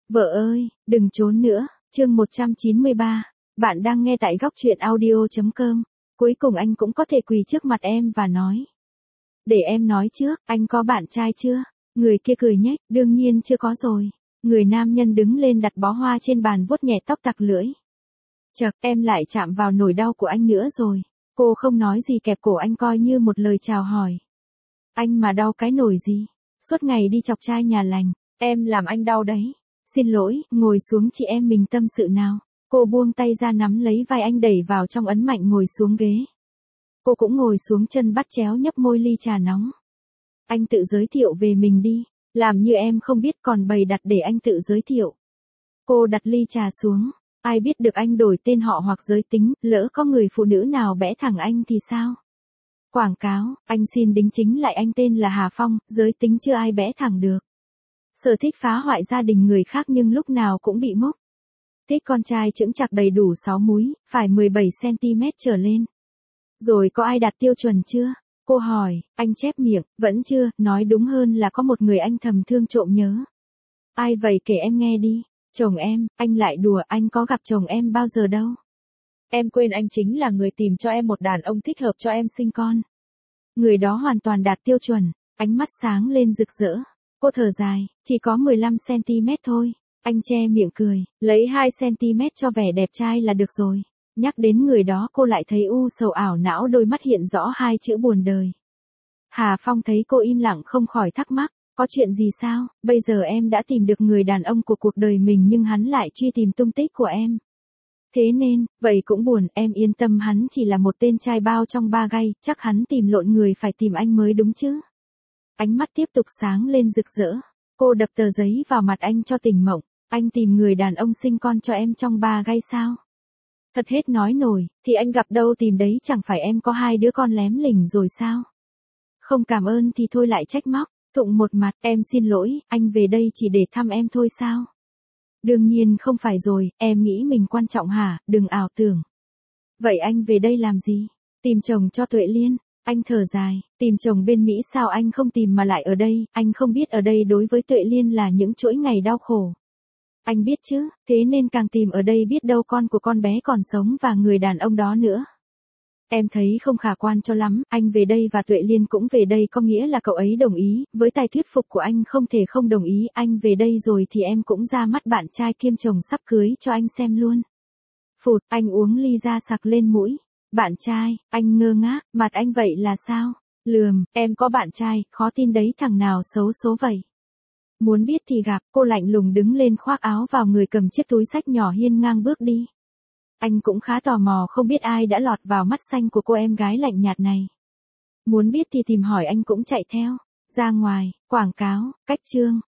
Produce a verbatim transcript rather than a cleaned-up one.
Vợ ơi, đừng trốn nữa, chương một trăm chín mươi ba. Bạn đang nghe tại góc truyện audio chấm com. Cuối cùng anh cũng có thể quỳ trước mặt em và nói. Để em nói trước, anh có bạn trai chưa? Người kia cười nhếch, đương nhiên chưa có rồi. Người nam nhân đứng lên đặt bó hoa trên bàn vuốt nhẹ tóc tặc lưỡi. Chậc, em lại chạm vào nỗi đau của anh nữa rồi. Cô không nói gì kẹp cổ anh coi như một lời chào hỏi. Anh mà đau cái nổi gì? Suốt ngày đi chọc trai nhà lành, em làm anh đau đấy. Xin lỗi, ngồi xuống chị em mình tâm sự nào. Cô buông tay ra nắm lấy vai anh đẩy vào trong ấn mạnh ngồi xuống ghế. Cô cũng ngồi xuống chân bắt chéo nhấp môi ly trà nóng. Anh tự giới thiệu về mình đi, làm như em không biết còn bày đặt để anh tự giới thiệu. Cô đặt ly trà xuống, ai biết được anh đổi tên họ hoặc giới tính, lỡ có người phụ nữ nào bẽ thẳng anh thì sao? Quảng cáo, anh xin đính chính lại anh tên là Hà Phong, giới tính chưa ai bẽ thẳng được. Sở thích phá hoại gia đình người khác nhưng lúc nào cũng bị mốc. Thích con trai chững chạc đầy đủ sáu múi, phải mười bảy xăng ti mét trở lên. Rồi có ai đạt tiêu chuẩn chưa? Cô hỏi, anh chép miệng, vẫn chưa, nói đúng hơn là có một người anh thầm thương trộm nhớ. Ai vậy kể em nghe đi. Chồng em, anh lại đùa, anh có gặp chồng em bao giờ đâu. Em quên anh chính là người tìm cho em một đàn ông thích hợp cho em sinh con. Người đó hoàn toàn đạt tiêu chuẩn, ánh mắt sáng lên rực rỡ. Cô thở dài, chỉ có mười lăm xăng ti mét thôi. Anh che miệng cười, lấy hai xăng ti mét cho vẻ đẹp trai là được rồi. Nhắc đến người đó cô lại thấy u sầu ảo não, đôi mắt hiện rõ hai chữ buồn đời. Hà Phong thấy cô im lặng không khỏi thắc mắc, có chuyện gì sao? Bây giờ em đã tìm được người đàn ông của cuộc đời mình nhưng hắn lại truy tìm tung tích của em. Thế nên, vậy cũng buồn, em yên tâm, hắn chỉ là một tên trai bao trong ba gai, chắc hắn tìm lộn người, phải tìm anh mới đúng chứ. Ánh mắt tiếp tục sáng lên rực rỡ. Cô đập tờ giấy vào mặt anh cho tỉnh mộng. Anh tìm người đàn ông sinh con cho em trong ba gai sao? Thật hết nói nổi, thì anh gặp đâu tìm đấy, chẳng phải em có hai đứa con lém lỉnh rồi sao? Không cảm ơn thì thôi lại trách móc, thụng một mặt, em xin lỗi, anh về đây chỉ để thăm em thôi sao? Đương nhiên không phải rồi, em nghĩ mình quan trọng hả, đừng ảo tưởng. Vậy anh về đây làm gì? Tìm chồng cho Tuệ Liên. Anh thở dài, tìm chồng bên Mỹ sao anh không tìm mà lại ở đây, anh không biết ở đây đối với Tuệ Liên là những chuỗi ngày đau khổ. Anh biết chứ, thế nên càng tìm ở đây, biết đâu con của con bé còn sống và người đàn ông đó nữa. Em thấy không khả quan cho lắm, anh về đây và Tuệ Liên cũng về đây có nghĩa là cậu ấy đồng ý, với tài thuyết phục của anh không thể không đồng ý, anh về đây rồi thì em cũng ra mắt bạn trai kiêm chồng sắp cưới cho anh xem luôn. Phụt, anh uống ly ra sặc lên mũi. Bạn trai, anh ngơ ngác, mặt anh vậy là sao? Lườm, em có bạn trai, khó tin đấy, thằng nào xấu số vậy? Muốn biết thì gặp, cô lạnh lùng đứng lên khoác áo vào người, cầm chiếc túi xách nhỏ hiên ngang bước đi. Anh cũng khá tò mò không biết ai đã lọt vào mắt xanh của cô em gái lạnh nhạt này. Muốn biết thì tìm hỏi, anh cũng chạy theo. Ra ngoài, quảng cáo, cách chương.